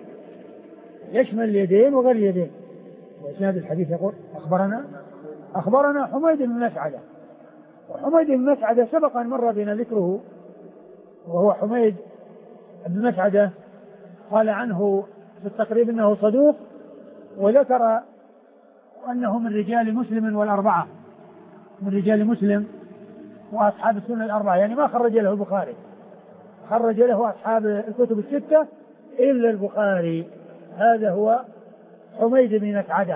B: اليدين. وإسناد الحديث يقول أخبرنا حميد بن مسعدة، وحميد بن مسعدة سبق أن مر بنا ذكره، وهو حميد بن مسعدة قال عنه في التقريب أنه صدوق، وذكر أنه من رجال مسلم والأربعة، من رجال مسلم وأصحاب السنة الأربعة، يعني ما خرج له البخاري، خرج له أصحاب الكتب الستة إلا البخاري. هذا هو حميد بن مسعدة.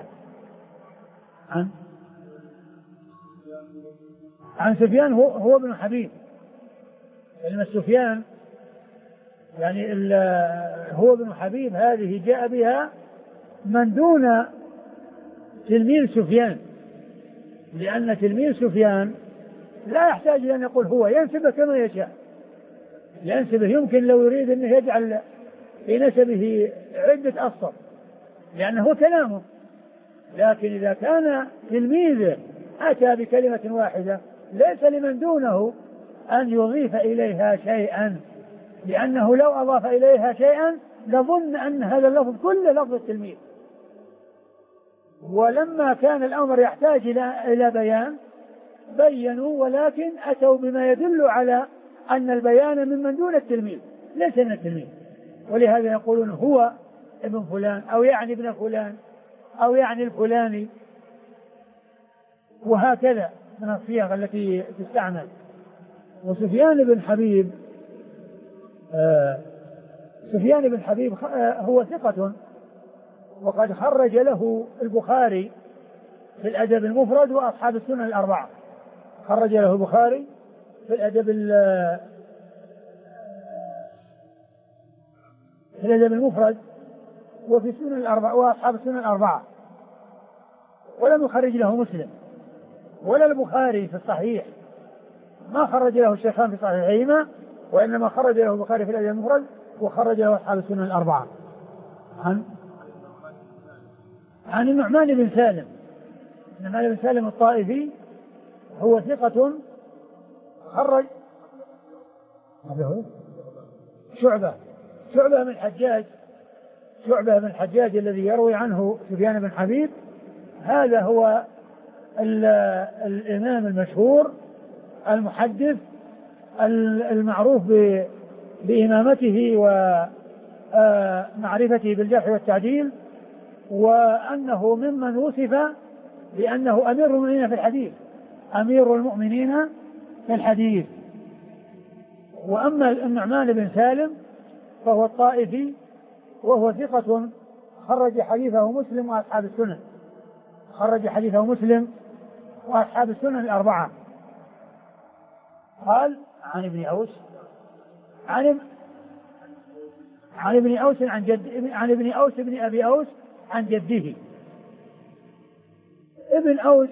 B: عن سفيان هو ابن حبيب. كلمة سفيان يعني هو ابن حبيب هذه جاء بها من دون تلميذ سفيان، لأن تلميذ سفيان لا يحتاج أن يقول هو، ينسبه كما يشاء، ينسبه يمكن لو يريد أنه يجعل في نسبه عدة أسطر، لأنه هو كلامه، لكن إذا كان تلميذه أتى بكلمة واحدة ليس لمن دونه أن يضيف إليها شيئا، لأنه لو أضاف إليها شيئا لظن أن هذا اللفظ كله لفظ التلميذ. ولما كان الأمر يحتاج إلى بيان بينوا، ولكن أتوا بما يدل على أن البيان ممن دون التلميذ ليس من التلميذ. ولهذا يقولون هو ابن فلان، أو يعني ابن فلان، أو يعني الفلاني، وهكذا من الصيغ التي تستعمل. وسفيان بن حبيب سفيان بن حبيب هو ثقة، وقد خرج له البخاري في الأدب المفرد وأصحاب السنن الأربعة. خرج له البخاري في الأدب المفرد وفي السنن الأربعة وأصحاب السنن الأربعة، ولم يخرج له مسلم ولا البخاري في الصحيح، ما خرج له الشيخان في صحيحهما، وإنما خرج له البخاري في الأدب المفرد وخرج له أصحاب السنن الأربعة. عن النعمان بن سالم. النعمان بن سالم الطائفي هو ثقة، خرج شعبة بن الحجاج الذي يروي عنه سفيان بن حبيب، هذا هو الإمام المشهور المحدث المعروف بإمامته ومعرفته بالجرح والتعديل، وأنه ممن وصف بأنه أمير المؤمنين في الحديث. وأما النعمان بن سالم فهو الطائفي، وهو ثقة، خرج حديثه مسلم وأصحاب السنن الأربعة. قال عن ابن أوس عن ابن أوس عن ابن أوس بن أبي أوس عن جده. ابن أوس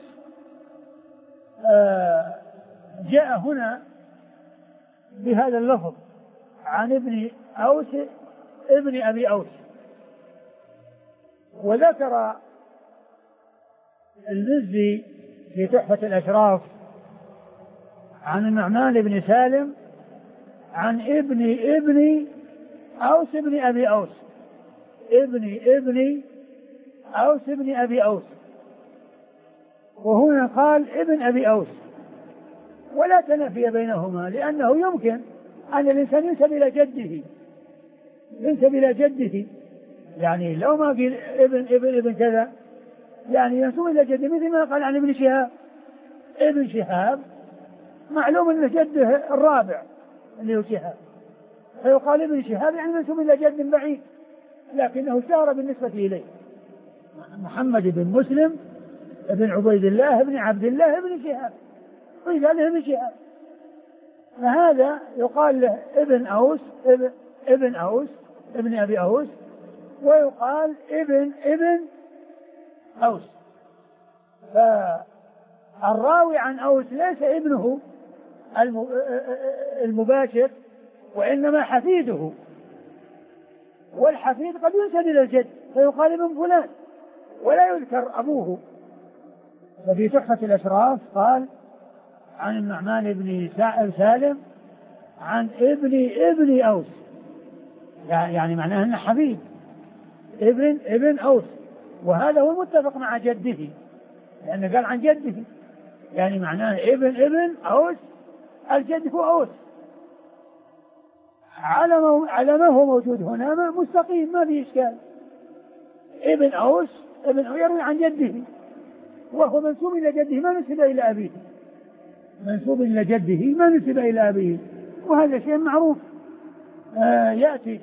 B: جاء هنا بهذا اللفظ عن ابن أوس ابن أبي أوس. وذكر المزي في تحفة الأشراف عن النعمان بن سالم عن ابن أوس بن أبي أوس، ابن أوس بن أبي أوس، وهنا قال ابن أبي أوس، ولا تنافي بينهما، لأنه يمكن أن الإنسان ينسب إلى جده، يعني لو ما قيل ابن كذا يعني ينسب إلى جده، مثل ما قال عن ابن شهاب معلوم أن جده الرابع اللي هو شهاب، فيقال ابن شهاب يعني منسوب إلى جد بعيد، لكنه اشتهر بالنسبة إليه. محمد بن مسلم ابن عبيد الله ابن عبد الله ابن شهاب، ويقال له ابن شهاب، فهذا يقال له ابن أوس ابن أبي أوس، ويقال ابن أوس. فالراوي عن أوس ليس ابنه المباشر، وإنما حفيده، والحفيد قد ينسب إلى الجد فيقال ابن فلان ولا يذكر أبوه. ففي تحفة الأشراف قال عن النعمان بن سالم عن ابن أوس، يعني معناه أنه حفيد ابن أوس، وهذا هو المتفق مع جده، لأنه قال عن جده، يعني معناه ابن أوس، الجد هو أوس، على ما هو موجود هنا مستقيم ما في إشكال. ابن أوس يروي عن جده، وهو منسوب إلى جده ما نسب إلى أبيه، وهذا شيء معروف يأتي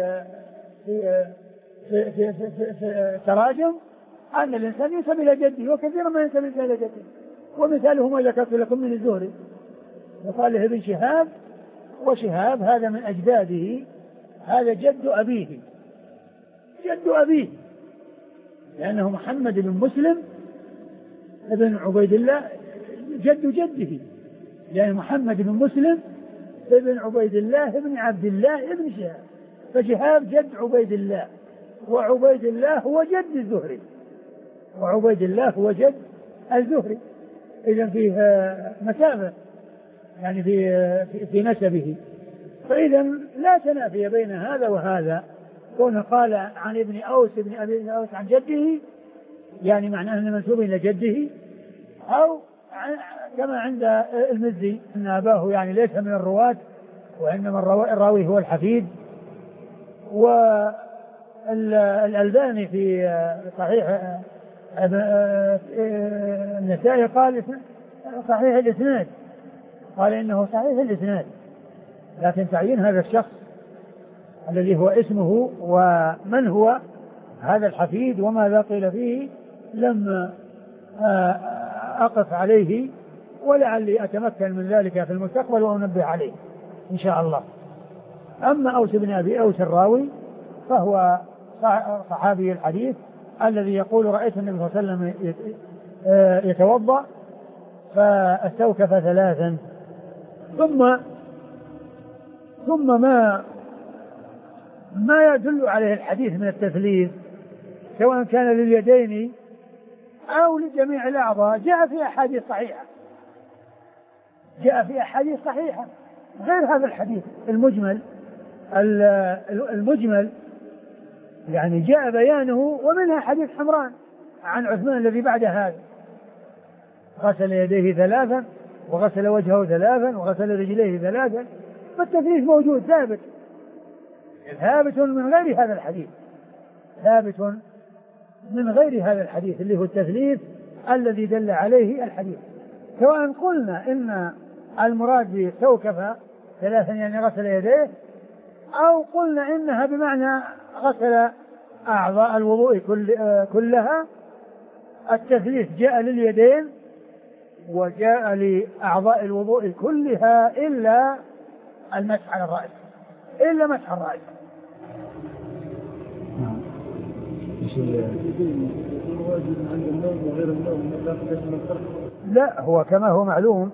B: في تراجم أن الإنسان ينسب إلى جده، وكثيرا ما ينسب إلى جده. ومثاله ما ذكرت لكم من الزهري، وقال له ابن شهاب، وشهاب هذا من أجداده، هذا جد أبيه، لأنه محمد بن مسلم ابن عبيد الله جد جده، لأن محمد بن مسلم ابن عبيد الله ابن عبد الله ابن شهاب، فشهاب جد عبيد الله، وعبيد الله هو جد الزهري، وعبيد الله هو جد الزهري، إذن فيه مسافة يعني في نسبه. فإذا لا تنافي بين هذا وهذا، كونه قال عن ابن أوس ابن أبي أوس عن جده يعني معناه أنه منسوب إلى جده، أو كما عند المزي أن أباه يعني ليس من الرواة وإنما الراوي هو الحفيد. والألباني في صحيح النسائي قال صحيح الإسناد، قال إنه صحيح الإسناد، لكن تعيين هذا الشخص الذي هو اسمه ومن هو هذا الحفيد وماذا قيل فيه لم أقف عليه، ولعلي أتمكن من ذلك في المستقبل وأنبه عليه إن شاء الله. أما أوس بن أبي أوس الراوي فهو صحابي الحديث الذي يقول رأيت النبي صلى الله عليه وسلم يتوضأ فاستوكف ثلاثا، ثم ما يدل عليه الحديث من التثليث سواء كان لليدين أو لجميع الأعضاء جاء في أحاديث صحيحة غير هذا الحديث المجمل يعني جاء بيانه، ومنها حديث حمران عن عثمان الذي بعد هذا، غسل يديه ثلاثا وغسل وجهه ثلاثا وغسل رجليه ثلاثا، فالتثليث موجود ثابت من غير هذا الحديث اللي هو التثليث الذي دل عليه الحديث. سواء قلنا إن المراد بسوكف ثلاثا يعني غسل يديه، أو قلنا إنها بمعنى غسل أعضاء الوضوء كلها، التثليث جاء لليدين وجاء لأعضاء الوضوء كلها إلا المسح على الرأس، لا، هو كما هو معلوم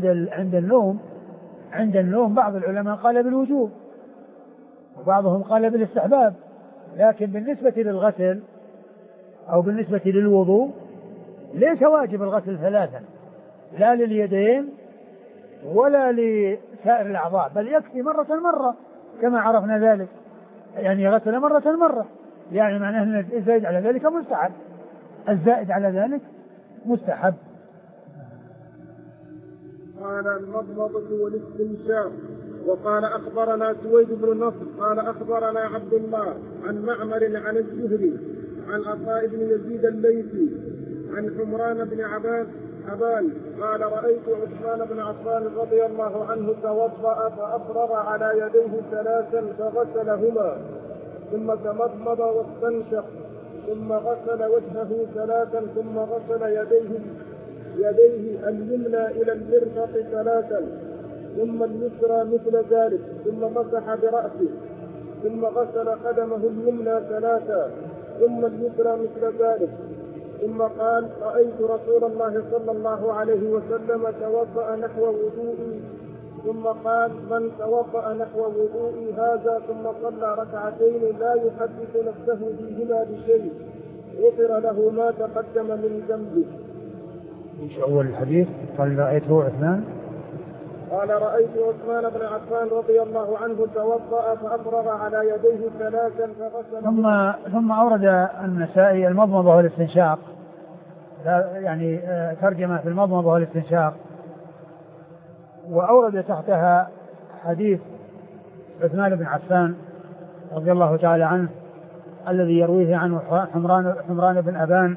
B: عند النوم بعض العلماء قال بالوجوب وبعضهم قال بالاستحباب، لكن بالنسبة للغسل أو بالنسبة للوضوء ليس واجب الغسل ثلاثا، لا لليدين ولا لسائر الأعضاء، بل يكفي مرة كما عرفنا ذلك، يعني غسل مرة، يعني معناه أن الزائد على ذلك مستحب.
A: قال المضمضة والاستنشاق. وقال أخبرنا سويد بن نصر قال أخبرنا عبد الله عن معمر عن الزهري عن عطاء بن يزيد الليثي عن حمران بن عبان قال رأيت عثمان بن عفان رضي الله عنه توضأ فأفرغ على يديه ثلاثا فغسلهما ثم تمضمض واستنشق ثم غسل وجهه ثلاثا ثم غسل يديه اليمنى إلى المرفق ثلاثا ثم اليسرى مثل ذلك ثم مسح برأسه ثم غسل قدمه اليمنى ثلاثا ثم اليسرى مثل ذلك ثم قال رأيت رسول الله صلى الله عليه وسلم توضأ نحو وضوئي ثم قال من توضأ نحو وضوئي هذا ثم صلى ركعتين لا يحدث نفسه فيهما بشيء غفر له ما تقدم من ذنبه.
B: ايش اول الحديث؟ قال رأيته عثمان،
A: قال رأيت عثمان بن عفان رضي الله عنه توضأ فأفرغ على يديه ثلاثا فغسل.
B: ثم أورد النسائي المضمضة والاستنشاق، يعني ترجمة في المضمضة والاستنشاق، وأورد تحتها حديث عثمان بن عفان رضي الله تعالى عنه الذي يرويه عنه حمران بن أبان،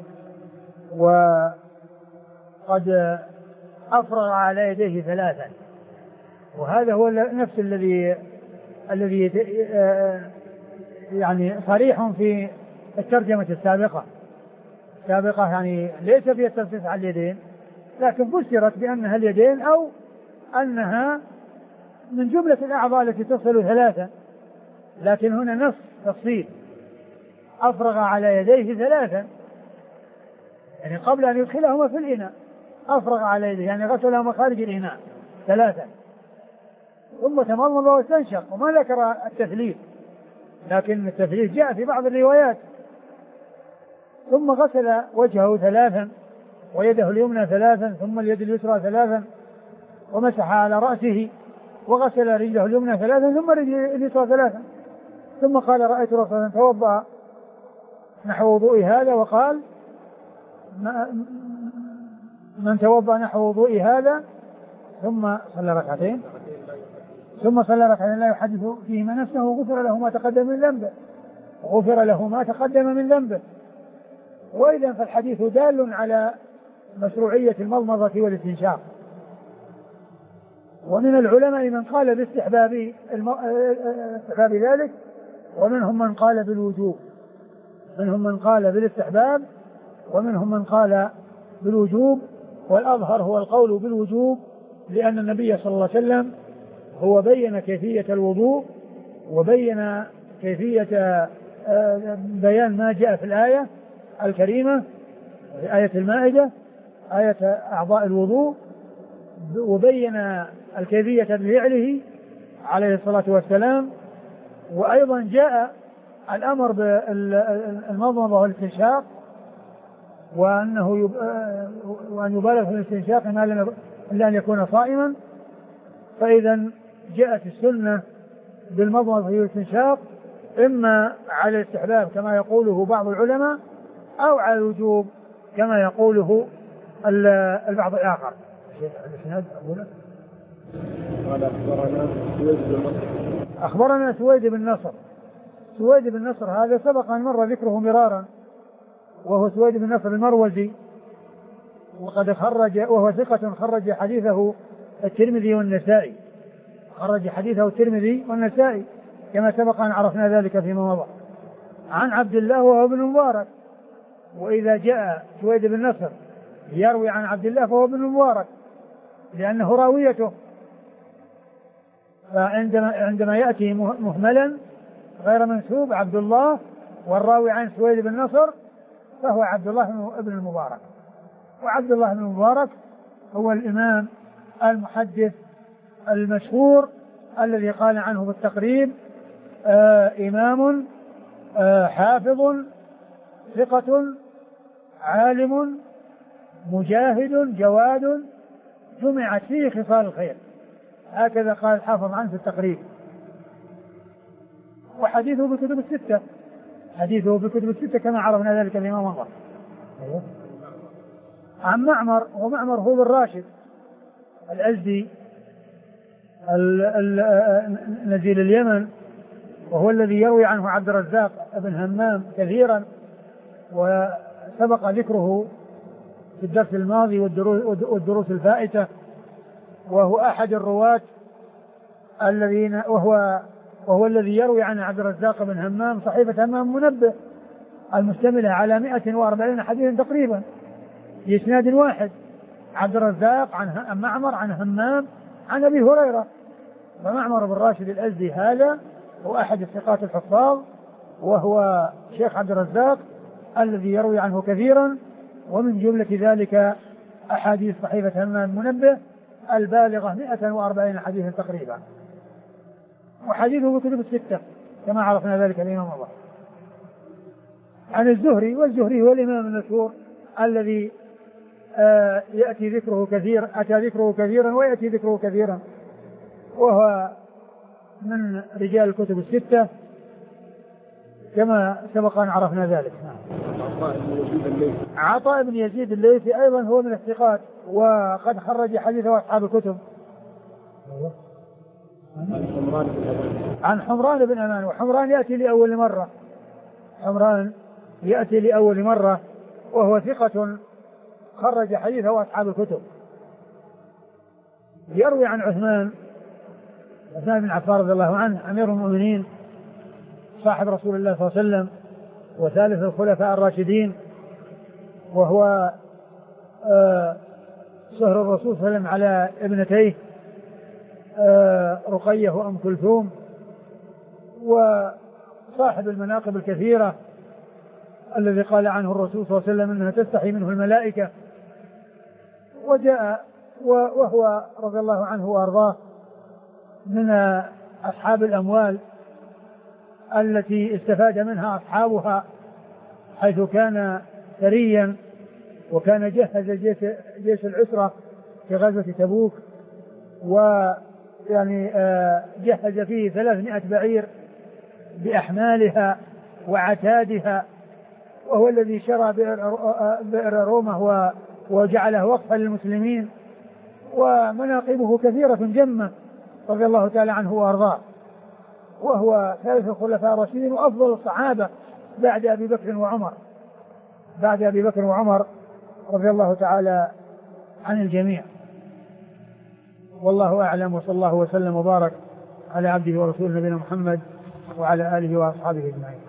B: وقد أفرغ على يديه ثلاثا، وهذا هو نفس الذي يعني صريح في الترجمة السابقة يعني ليس فيها التخصيص على اليدين، لكن فسرت بأنها اليدين أو أنها من جملة الأعضاء التي تصل ثلاثا، لكن هنا نص تفصيل أفرغ على يديه ثلاثا، يعني قبل أن يدخلهما في الإناء أفرغ على يديه يعني غسلهما خارج الإناء ثلاثا ثم تمضمض واستنشق، وما ذكر التثليث، لكن التثليث جاء في بعض الروايات ثم غسل وجهه 3 ويده اليمنى 3 ثم اليد اليسرى 3 ومسح على رأسه وغسل رجله اليمنى 3 ثم رجله اليسرى 3 ثم قال رأيت رسولا توضأ نحو وضوء هذا وقال من توضأ نحو وضوء هذا ثم صلى ركعتين لا يحدث فيهما نفسه غفر له ما تقدم من ذنبه وإذا فالحديث دال على مشروعية المضمضة والاستنشاق. ومن العلماء من قال باستحباب ذلك ومنهم من قال بالوجوب، منهم من قال بالاستحباب ومنهم من قال بالوجوب، والأظهر هو القول بالوجوب لأن النبي صلى الله عليه وسلم هو بين كيفية الوضوء وبين كيفية بيان ما جاء في الآية الكريمة في آية المائدة آية أعضاء الوضوء، وبين الكيفية بفعله عليه الصلاة والسلام، وأيضا جاء الأمر بالمضمضة والاستنشاق وأن يبالغ في الاستنشاق إلا أن يكون صائما. فإذا جاءت السنة بالمضمضة والاستنشاق إما على الاستحباب كما يقوله بعض العلماء أو على الوجوب كما يقوله البعض الآخر.
A: قال
B: أخبرنا سويد بن نصر هذا سبق أن مر ذكره مرارا، وهو سويد بن نصر المروزي، وقد وهو ثقة خرج حديثه الترمذي والنسائي كما سبق أن عرفنا ذلك فيما مضى. عن عبد الله وهو ابن المبارك، وإذا جاء سويد بن نصر يروي عن عبد الله فهو ابن المبارك لأنه راويته، فعندما يأتي مهملا غير منسوب عبد الله والراوي عن سويد بن نصر فهو عبد الله ابن المبارك. وعبد الله بن المبارك هو الإمام المحدث المشهور الذي قال عنه بالتقريب إمام حافظ ثقة عالم مجاهد جواد جمعت فيه خصال الخير، هكذا قال الحافظ عنه في التقريب. وحديثه بالكتب الستة كما عرفنا ذلك الإمام مضى. عن معمر، ومعمر هو بن راشد الأزدي نزيل اليمن، وهو الذي يروي عنه عبد الرزاق بن همام كثيرا، وسبق ذكره في الدرس الماضي والدروس الفائتة، وهو أحد الرواة الذين وهو الذي يروي عن عبد الرزاق بن همام صحيفة همام منبه المشتملة على 140 حديثا تقريبا بإسناد واحد، عبد الرزاق عن معمر عن همام عن أبي هريرة. فمعمر بن راشد الأزدي هذا هو أحد الثقات الحفاظ، وهو شيخ عبد الرزاق الذي يروي عنه كثيرا، ومن جملة ذلك أحاديث صحيفة همام منبه البالغة 140 حديثا تقريبا، وحديثه كتب الستة كما عرفنا ذلك الإمام الله. عن الزهري، والزهري هو الإمام المشهور الذي أتى ذكره كثيرا ويأتي ذكره كثيرا، وهو من رجال الكتب الستة كما سبق أن عرفنا ذلك. عطاء بن يزيد الليثي أيضا هو من الثقات، وقد خرج حديثه أصحاب الكتب. عن حمران بن أمان، وحمران يأتي لأول مرة، وهو ثقة خرج حديثه أصحاب الكتب. يروي عن عثمان بن عفان رضي الله عنه أمير المؤمنين صاحب رسول الله صلى الله عليه وسلم وثالث الخلفاء الراشدين، وهو سهر الرسول صلى الله عليه وسلم على ابنتيه رقية وأم كلثوم، وصاحب المناقب الكثيرة الذي قال عنه الرسول صلى الله عليه وسلم أنها تستحي منه الملائكة. وجاء وهو رضي الله عنه وأرضاه من أصحاب الأموال التي استفاد منها أصحابها، حيث كان ثريا، وكان جهز جيش العسرة في غزوة تبوك، ويعني جهز فيه 300 بعير بأحمالها وعتادها، وهو الذي شرى بئر رومة وجعله وقفا للمسلمين. ومناقبه كثيرة جمة رضي الله تعالى عنه وأرضاه، وهو ثالث الخلفاء الراشدين وأفضل الصحابة بعد أبي بكر وعمر رضي الله تعالى عن الجميع. والله أعلم، وصلى الله وسلم وبارك على عبده ورسوله نبينا محمد وعلى آله وأصحابه أجمعين.